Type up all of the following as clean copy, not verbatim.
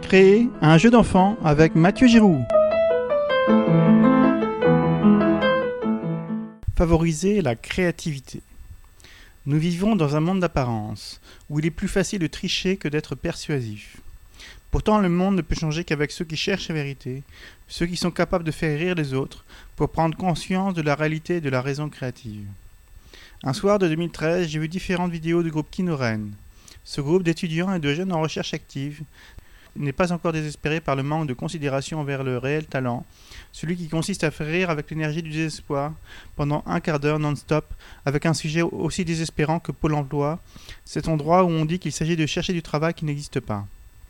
Créer un jeu d'enfant avec Mathieu Giroux. Favoriser la créativité. Nous vivons dans un monde d'apparence, où il est plus facile de tricher que d'être persuasif. Pourtant, le monde ne peut changer qu'avec ceux qui cherchent la vérité, ceux qui sont capables de faire rire les autres, pour prendre conscience de la réalité et de la raison créative. Un soir de 2013, j'ai vu différentes vidéos du groupe Kinoren. Ce groupe d'étudiants et de jeunes en recherche active n'est pas encore désespéré par le manque de considération envers le réel talent, celui qui consiste à faire rire avec l'énergie du désespoir pendant un quart d'heure non-stop, avec un sujet aussi désespérant que Pôle emploi, cet endroit où on dit qu'il s'agit de chercher du travail qui n'existe pas.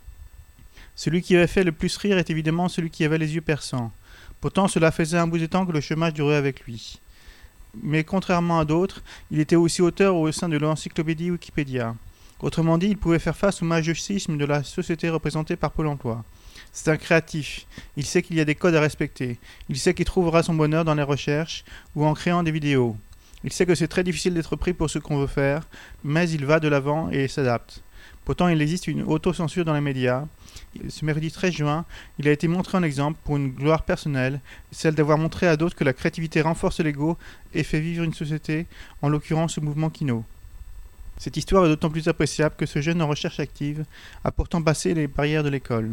Celui qui avait fait le plus rire est évidemment celui qui avait les yeux perçants. Pourtant, cela faisait un bout de temps que le chômage durait avec lui. Mais contrairement à d'autres, il était aussi auteur au sein de l'encyclopédie Wikipédia. Autrement dit, il pouvait faire face au majocisme de la société représentée par Pôle emploi. C'est un créatif. Il sait qu'il y a des codes à respecter. Il sait qu'il trouvera son bonheur dans les recherches ou en créant des vidéos. Il sait que c'est très difficile d'être pris pour ce qu'on veut faire, mais il va de l'avant et s'adapte. Pourtant, il existe une autocensure dans les médias. Ce mercredi 13 juin, il a été montré en exemple pour une gloire personnelle, celle d'avoir montré à d'autres que la créativité renforce l'ego et fait vivre une société, en l'occurrence le mouvement Kino. Cette histoire est d'autant plus appréciable que ce jeune en recherche active a pourtant passé les barrières de l'école.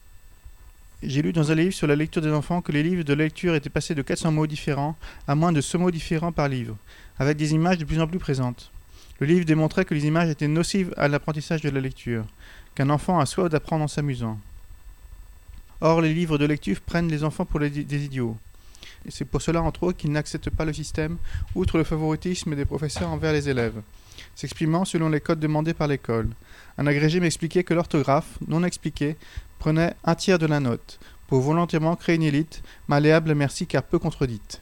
J'ai lu dans un livre sur la lecture des enfants que les livres de lecture étaient passés de 400 mots différents à moins de 100 mots différents par livre, avec des images de plus en plus présentes. Le livre démontrait que les images étaient nocives à l'apprentissage de la lecture, qu'un enfant a soif d'apprendre en s'amusant. Or, les livres de lecture prennent les enfants pour des idiots. Et c'est pour cela, entre autres, qu'ils n'acceptent pas le système, outre le favoritisme des professeurs envers les élèves, s'exprimant selon les codes demandés par l'école. Un agrégé m'expliquait que l'orthographe, non expliquée, prenait un tiers de la note, pour volontairement créer une élite, malléable à merci car peu contredite.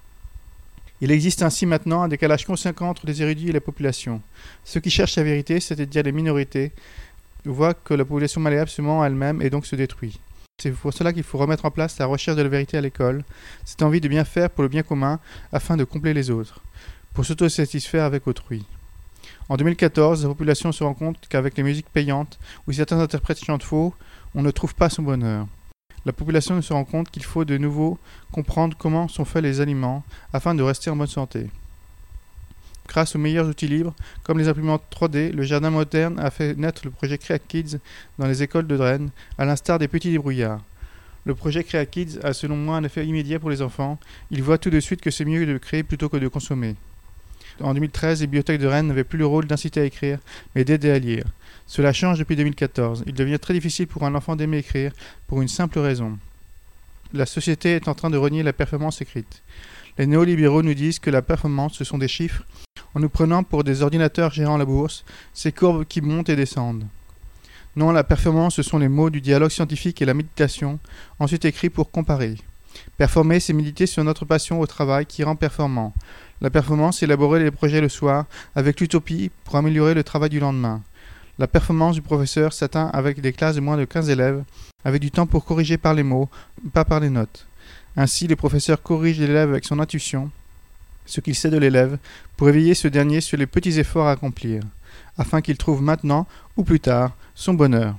Il existe ainsi maintenant un décalage conséquent entre les érudits et la population. Ceux qui cherchent la vérité, c'est-à-dire les minorités, voient que la population malléable se ment à elle-même et donc se détruit. C'est pour cela qu'il faut remettre en place la recherche de la vérité à l'école, cette envie de bien faire pour le bien commun afin de combler les autres, pour s'autosatisfaire avec autrui. En 2014, la population se rend compte qu'avec les musiques payantes, où certains interprètes chantent faux, on ne trouve pas son bonheur. La population se rend compte qu'il faut de nouveau comprendre comment sont faits les aliments afin de rester en bonne santé. Grâce aux meilleurs outils libres, comme les imprimantes 3D, le Jardin moderne a fait naître le projet Create Kids dans les écoles de Rennes, à l'instar des petits débrouillards. Le projet Create Kids a selon moi un effet immédiat pour les enfants. Ils voient tout de suite que c'est mieux de créer plutôt que de consommer. En 2013, les bibliothèques de Rennes n'avaient plus le rôle d'inciter à écrire, mais d'aider à lire. Cela change depuis 2014. Il devient très difficile pour un enfant d'aimer écrire, pour une simple raison. La société est en train de renier la performance écrite. Les néolibéraux nous disent que la performance, ce sont des chiffres, en nous prenant pour des ordinateurs gérant la bourse, ces courbes qui montent et descendent. Non, la performance, ce sont les mots du dialogue scientifique et la méditation, ensuite écrits pour comparer. Performer, c'est méditer sur notre passion au travail qui rend performant. La performance, c'est élaborer les projets le soir, avec l'utopie pour améliorer le travail du lendemain. La performance du professeur s'atteint avec des classes de moins de 15 élèves, avec du temps pour corriger par les mots, pas par les notes. Ainsi, le professeur corrige l'élève avec son intuition, ce qu'il sait de l'élève, pour éveiller ce dernier sur les petits efforts à accomplir, afin qu'il trouve maintenant, ou plus tard, son bonheur.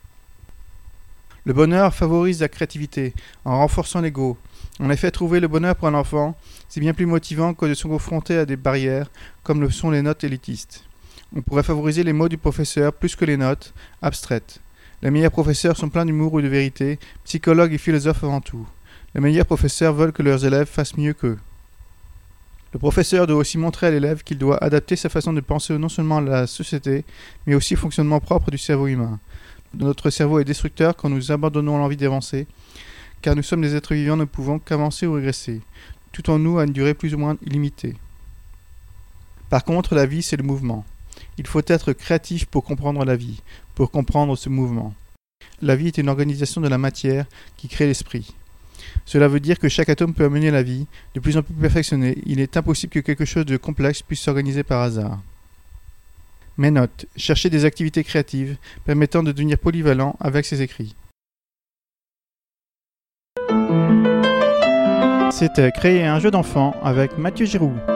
Le bonheur favorise la créativité, en renforçant l'ego. En effet, trouver le bonheur pour un enfant, c'est bien plus motivant que de se confronter à des barrières, comme le sont les notes élitistes. On pourrait favoriser les mots du professeur plus que les notes, abstraites. Les meilleurs professeurs sont pleins d'humour ou de vérité, psychologues et philosophes avant tout. Les meilleurs professeurs veulent que leurs élèves fassent mieux qu'eux. Le professeur doit aussi montrer à l'élève qu'il doit adapter sa façon de penser non seulement à la société, mais aussi au fonctionnement propre du cerveau humain. Notre cerveau est destructeur quand nous abandonnons l'envie d'avancer, car nous sommes des êtres vivants ne pouvant qu'avancer ou régresser, tout en nous à une durée plus ou moins illimitée. Par contre, la vie, c'est le mouvement. Il faut être créatif pour comprendre la vie, pour comprendre ce mouvement. La vie est une organisation de la matière qui crée l'esprit. Cela veut dire que chaque atome peut amener la vie, de plus en plus perfectionnée. Il est impossible que quelque chose de complexe puisse s'organiser par hasard. Mais note, cherchez des activités créatives permettant de devenir polyvalent avec ses écrits. C'était Créer un jeu d'enfant avec Mathieu Giroux.